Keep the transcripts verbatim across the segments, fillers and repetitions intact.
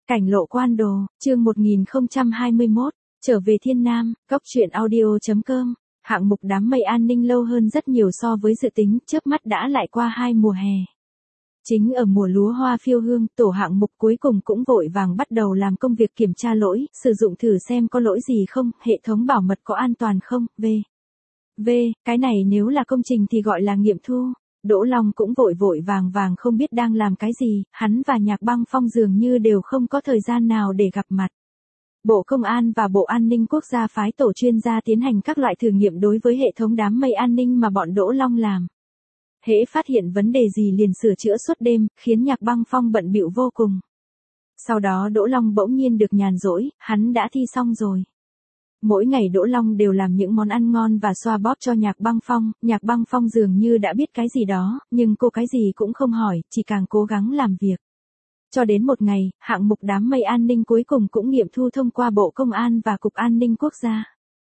Cảnh lộ quan đồ, chương một nghìn không trăm hai mươi mốt, trở về Thiên Nam, góc truyện audio chấm com. Hạng mục đám mây an ninh lâu hơn rất nhiều so với dự tính, chớp mắt đã lại qua hai mùa hè. Chính ở mùa lúa hoa phiêu hương, tổ hạng mục cuối cùng cũng vội vàng bắt đầu làm công việc kiểm tra lỗi, sử dụng thử xem có lỗi gì không, hệ thống bảo mật có an toàn không, v. V, cái này nếu là công trình thì gọi là nghiệm thu. Đỗ Long cũng vội vội vàng vàng không biết đang làm cái gì, hắn và Nhạc Băng Phong dường như đều không có thời gian nào để gặp mặt. Bộ Công an và Bộ An ninh Quốc gia phái tổ chuyên gia tiến hành các loại thử nghiệm đối với hệ thống đám mây an ninh mà bọn Đỗ Long làm. Hễ phát hiện vấn đề gì liền sửa chữa suốt đêm, khiến Nhạc Băng Phong bận bịu vô cùng. Sau đó Đỗ Long bỗng nhiên được nhàn rỗi, hắn đã thi xong rồi. Mỗi ngày Đỗ Long đều làm những món ăn ngon và xoa bóp cho Nhạc Băng Phong, Nhạc Băng Phong dường như đã biết cái gì đó, nhưng cô cái gì cũng không hỏi, chỉ càng cố gắng làm việc. Cho đến một ngày, hạng mục đám mây an ninh cuối cùng cũng nghiệm thu thông qua Bộ Công an và Cục An ninh Quốc gia.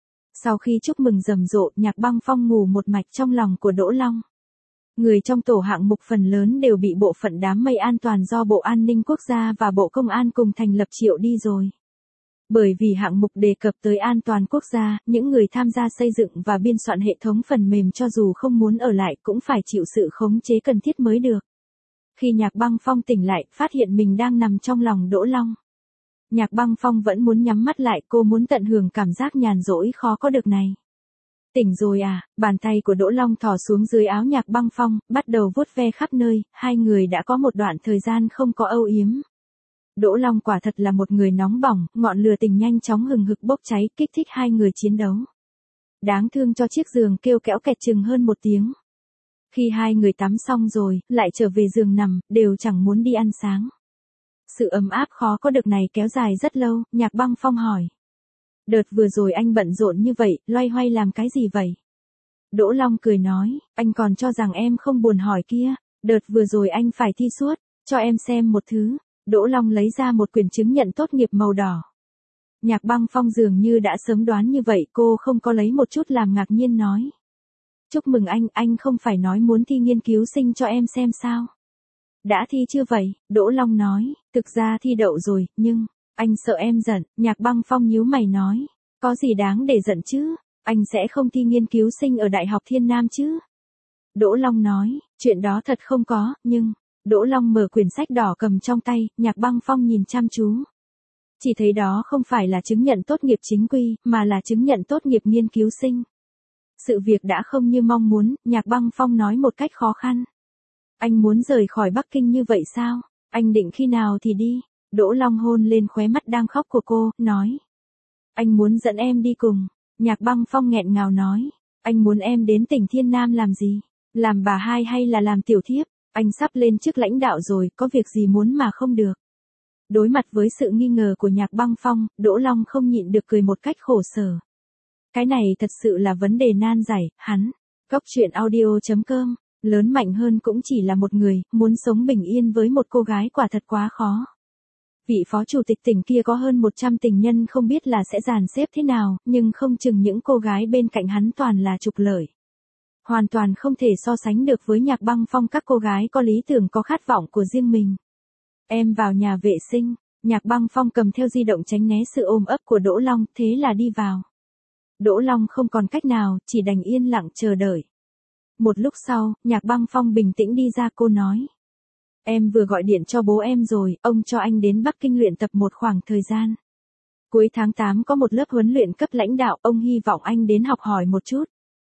Sau khi chúc mừng rầm rộ, Nhạc Băng Phong ngủ một mạch trong lòng của Đỗ Long. Người trong tổ hạng mục phần lớn đều bị bộ phận đám mây an toàn do Bộ An ninh Quốc gia và Bộ Công an cùng thành lập triệu đi rồi. Bởi vì hạng mục đề cập tới an toàn quốc gia, những người tham gia xây dựng và biên soạn hệ thống phần mềm cho dù không muốn ở lại cũng phải chịu sự khống chế cần thiết mới được. Khi Nhạc Băng Phong tỉnh lại, phát hiện mình đang nằm trong lòng Đỗ Long. Nhạc Băng Phong vẫn muốn nhắm mắt lại, cô muốn tận hưởng cảm giác nhàn rỗi khó có được này. Tỉnh rồi à, bàn tay của Đỗ Long thò xuống dưới áo Nhạc Băng Phong, bắt đầu vuốt ve khắp nơi, hai người đã có một đoạn thời gian không có âu yếm. Đỗ Long quả thật là một người nóng bỏng, ngọn lửa tình nhanh chóng hừng hực bốc cháy, kích thích hai người chiến đấu. Đáng thương cho chiếc giường kêu kẽo kẹt chừng hơn một tiếng. Khi hai người tắm xong rồi, lại trở về giường nằm, đều chẳng muốn đi ăn sáng. Sự ấm áp khó có được này kéo dài rất lâu, Nhạc Băng Phong hỏi. Đợt vừa rồi anh bận rộn như vậy, loay hoay làm cái gì vậy? Đỗ Long cười nói, anh còn cho rằng em không buồn hỏi kia, đợt vừa rồi anh phải thi suốt, cho em xem một thứ. Đỗ Long lấy ra một quyển chứng nhận tốt nghiệp màu đỏ. Nhạc Băng Phong dường như đã sớm đoán như vậy, cô không có lấy một chút làm ngạc nhiên nói. Chúc mừng anh, anh không phải nói muốn thi nghiên cứu sinh cho em xem sao? Đã thi chưa vậy? Đỗ Long nói, thực ra thi đậu rồi, nhưng, anh sợ em giận, Nhạc Băng Phong nhíu mày nói. Có gì đáng để giận chứ, anh sẽ không thi nghiên cứu sinh ở Đại học Thiên Nam chứ? Đỗ Long nói, chuyện đó thật không có, nhưng... Đỗ Long mở quyển sách đỏ cầm trong tay, Nhạc Băng Phong nhìn chăm chú. Chỉ thấy đó không phải là chứng nhận tốt nghiệp chính quy, mà là chứng nhận tốt nghiệp nghiên cứu sinh. Sự việc đã không như mong muốn, Nhạc Băng Phong nói một cách khó khăn. Anh muốn rời khỏi Bắc Kinh như vậy sao? Anh định khi nào thì đi? Đỗ Long hôn lên khóe mắt đang khóc của cô, nói. Anh muốn dẫn em đi cùng. Nhạc Băng Phong nghẹn ngào nói. Anh muốn em đến tỉnh Thiên Nam làm gì? Làm bà hai hay là làm tiểu thiếp? Anh sắp lên chức lãnh đạo rồi, có việc gì muốn mà không được. Đối mặt với sự nghi ngờ của Nhạc Băng Phong, Đỗ Long không nhịn được cười một cách khổ sở. Cái này thật sự là vấn đề nan giải, hắn. Góc truyện audio chấm com, lớn mạnh hơn cũng chỉ là một người, muốn sống bình yên với một cô gái quả thật quá khó. Vị phó chủ tịch tỉnh kia có hơn một trăm tình nhân không biết là sẽ dàn xếp thế nào, nhưng không chừng những cô gái bên cạnh hắn toàn là trục lợi. Hoàn toàn không thể so sánh được với Nhạc Băng Phong, các cô gái có lý tưởng có khát vọng của riêng mình. Em vào nhà vệ sinh, Nhạc Băng Phong cầm theo di động tránh né sự ôm ấp của Đỗ Long, thế là đi vào. Đỗ Long không còn cách nào, chỉ đành yên lặng chờ đợi. Một lúc sau, Nhạc Băng Phong bình tĩnh đi ra, cô nói. Em vừa gọi điện cho bố em rồi, ông cho anh đến Bắc Kinh luyện tập một khoảng thời gian. Cuối tháng tám có một lớp huấn luyện cấp lãnh đạo, ông hy vọng anh đến học hỏi một chút.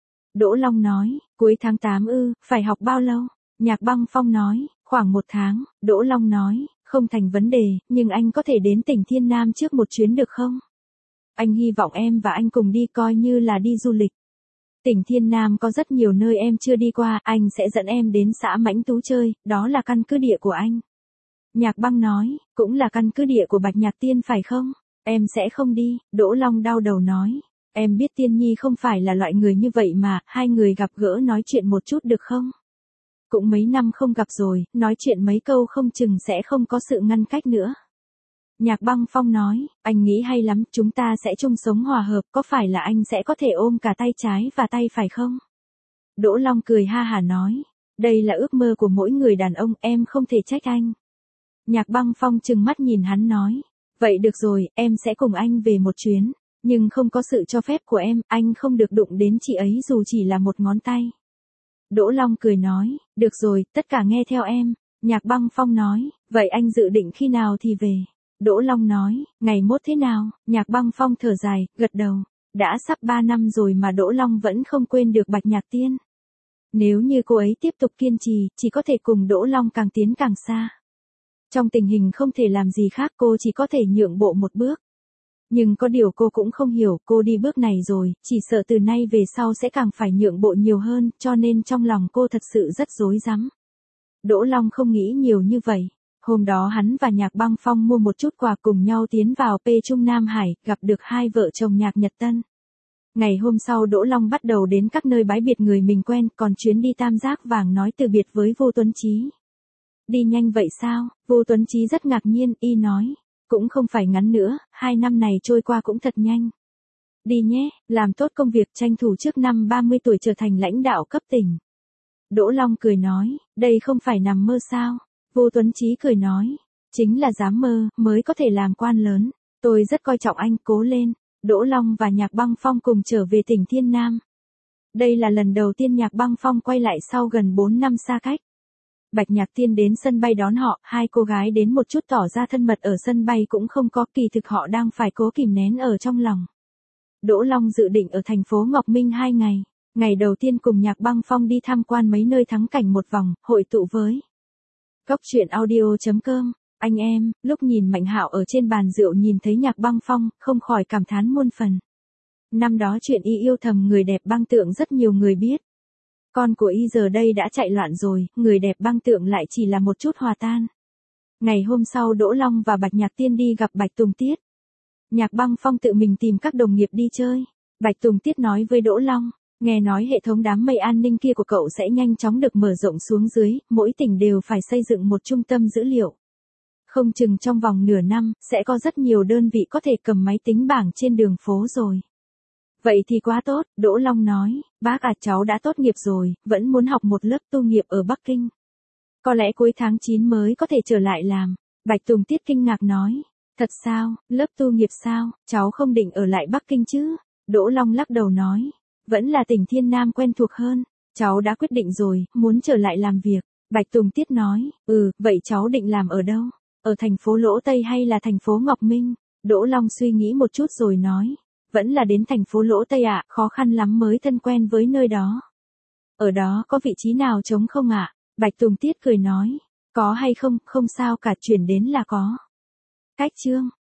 Đỗ Long nói, cuối tháng tám ư, phải học bao lâu? Nhạc Băng Phong nói, khoảng một tháng. Đỗ Long nói, không thành vấn đề, nhưng anh có thể đến tỉnh Thiên Nam trước một chuyến được không? Anh hy vọng em và anh cùng đi coi như là đi du lịch. Tỉnh Thiên Nam có rất nhiều nơi em chưa đi qua, anh sẽ dẫn em đến xã Mãnh Tú chơi, đó là căn cứ địa của anh. Nhạc Băng nói, cũng là căn cứ địa của Bạch Nhạc Tiên phải không? Em sẽ không đi, Đỗ Long đau đầu nói. Em biết Tiên Nhi không phải là loại người như vậy mà, hai người gặp gỡ nói chuyện một chút được không? Cũng mấy năm không gặp rồi, nói chuyện mấy câu không chừng sẽ không có sự ngăn cách nữa. Nhạc Băng Phong nói, anh nghĩ hay lắm, chúng ta sẽ chung sống hòa hợp, có phải là anh sẽ có thể ôm cả tay trái và tay phải không? Đỗ Long cười ha hả nói, đây là ước mơ của mỗi người đàn ông, em không thể trách anh. Nhạc Băng Phong trừng mắt nhìn hắn nói. Vậy được rồi, em sẽ cùng anh về một chuyến. Nhưng không có sự cho phép của em, anh không được đụng đến chị ấy dù chỉ là một ngón tay. Đỗ Long cười nói, được rồi, tất cả nghe theo em. Nhạc Băng Phong nói, vậy anh dự định khi nào thì về? Đỗ Long nói, ngày mốt thế nào? Nhạc Băng Phong thở dài, gật đầu. Đã sắp ba năm rồi mà Đỗ Long vẫn không quên được Bạch Nhạc Tiên. Nếu như cô ấy tiếp tục kiên trì, chỉ có thể cùng Đỗ Long càng tiến càng xa. Trong tình hình không thể làm gì khác, cô chỉ có thể nhượng bộ một bước. Nhưng có điều cô cũng không hiểu, cô đi bước này rồi, chỉ sợ từ nay về sau sẽ càng phải nhượng bộ nhiều hơn, cho nên trong lòng cô thật sự rất rối rắm. Đỗ Long không nghĩ nhiều như vậy. Hôm đó hắn và Nhạc Băng Phong mua một chút quà cùng nhau tiến vào P Trung Nam Hải, gặp được hai vợ chồng Nhạc Nhật Tân. Ngày hôm sau Đỗ Long bắt đầu đến các nơi bái biệt người mình quen, còn chuyến đi Tam Giác Vàng nói từ biệt với Vô Tuấn Chí. Đi nhanh vậy sao? Vô Tuấn Chí rất ngạc nhiên, y nói. Cũng không phải ngắn nữa, hai năm này trôi qua cũng thật nhanh. Đi nhé, làm tốt công việc tranh thủ trước năm ba mươi tuổi trở thành lãnh đạo cấp tỉnh. Đỗ Long cười nói, đây không phải nằm mơ sao? Vô Tuấn Chí cười nói, chính là dám mơ, mới có thể làm quan lớn. Tôi rất coi trọng anh, cố lên. Đỗ Long và Nhạc Băng Phong cùng trở về tỉnh Thiên Nam. Đây là lần đầu tiên Nhạc Băng Phong quay lại sau gần bốn năm xa cách. Bạch Nhạc Tiên đến sân bay đón họ, hai cô gái đến một chút tỏ ra thân mật ở sân bay cũng không có, kỳ thực họ đang phải cố kìm nén ở trong lòng. Đỗ Long dự định ở thành phố Ngọc Minh hai ngày. Ngày đầu tiên cùng Nhạc Băng Phong đi tham quan mấy nơi thắng cảnh một vòng, hội tụ với Cốc truyện audio chấm com. Anh em, lúc nhìn Mạnh Hạo ở trên bàn rượu nhìn thấy Nhạc Băng Phong, không khỏi cảm thán muôn phần. Năm đó chuyện y yêu thầm người đẹp băng tượng rất nhiều người biết. Con của y giờ đây đã chạy loạn rồi, người đẹp băng tượng lại chỉ là một chút hòa tan. Ngày hôm sau Đỗ Long và Bạch Nhạc Tiên đi gặp Bạch Tùng Tiết. Nhạc Băng Phong tự mình tìm các đồng nghiệp đi chơi. Bạch Tùng Tiết nói với Đỗ Long, nghe nói hệ thống đám mây an ninh kia của cậu sẽ nhanh chóng được mở rộng xuống dưới, mỗi tỉnh đều phải xây dựng một trung tâm dữ liệu. Không chừng trong vòng nửa năm, sẽ có rất nhiều đơn vị có thể cầm máy tính bảng trên đường phố rồi. Vậy thì quá tốt, Đỗ Long nói, bác à, cháu đã tốt nghiệp rồi, vẫn muốn học một lớp tu nghiệp ở Bắc Kinh. Có lẽ cuối tháng chín mới có thể trở lại làm. Bạch Tùng Tiết kinh ngạc nói, thật sao, lớp tu nghiệp sao, cháu không định ở lại Bắc Kinh chứ? Đỗ Long lắc đầu nói, vẫn là tỉnh Thiên Nam quen thuộc hơn, cháu đã quyết định rồi, muốn trở lại làm việc. Bạch Tùng Tiết nói, ừ, vậy cháu định làm ở đâu? Ở thành phố Lỗ Tây hay là thành phố Ngọc Minh? Đỗ Long suy nghĩ một chút rồi nói, vẫn là đến thành phố Lỗ Tây ạ, à, khó khăn lắm mới thân quen với nơi đó. Ở đó có vị trí nào trống không ạ? À? Bạch Tùng Tiết cười nói, có hay không, không sao cả, chuyển đến là có. Cách chương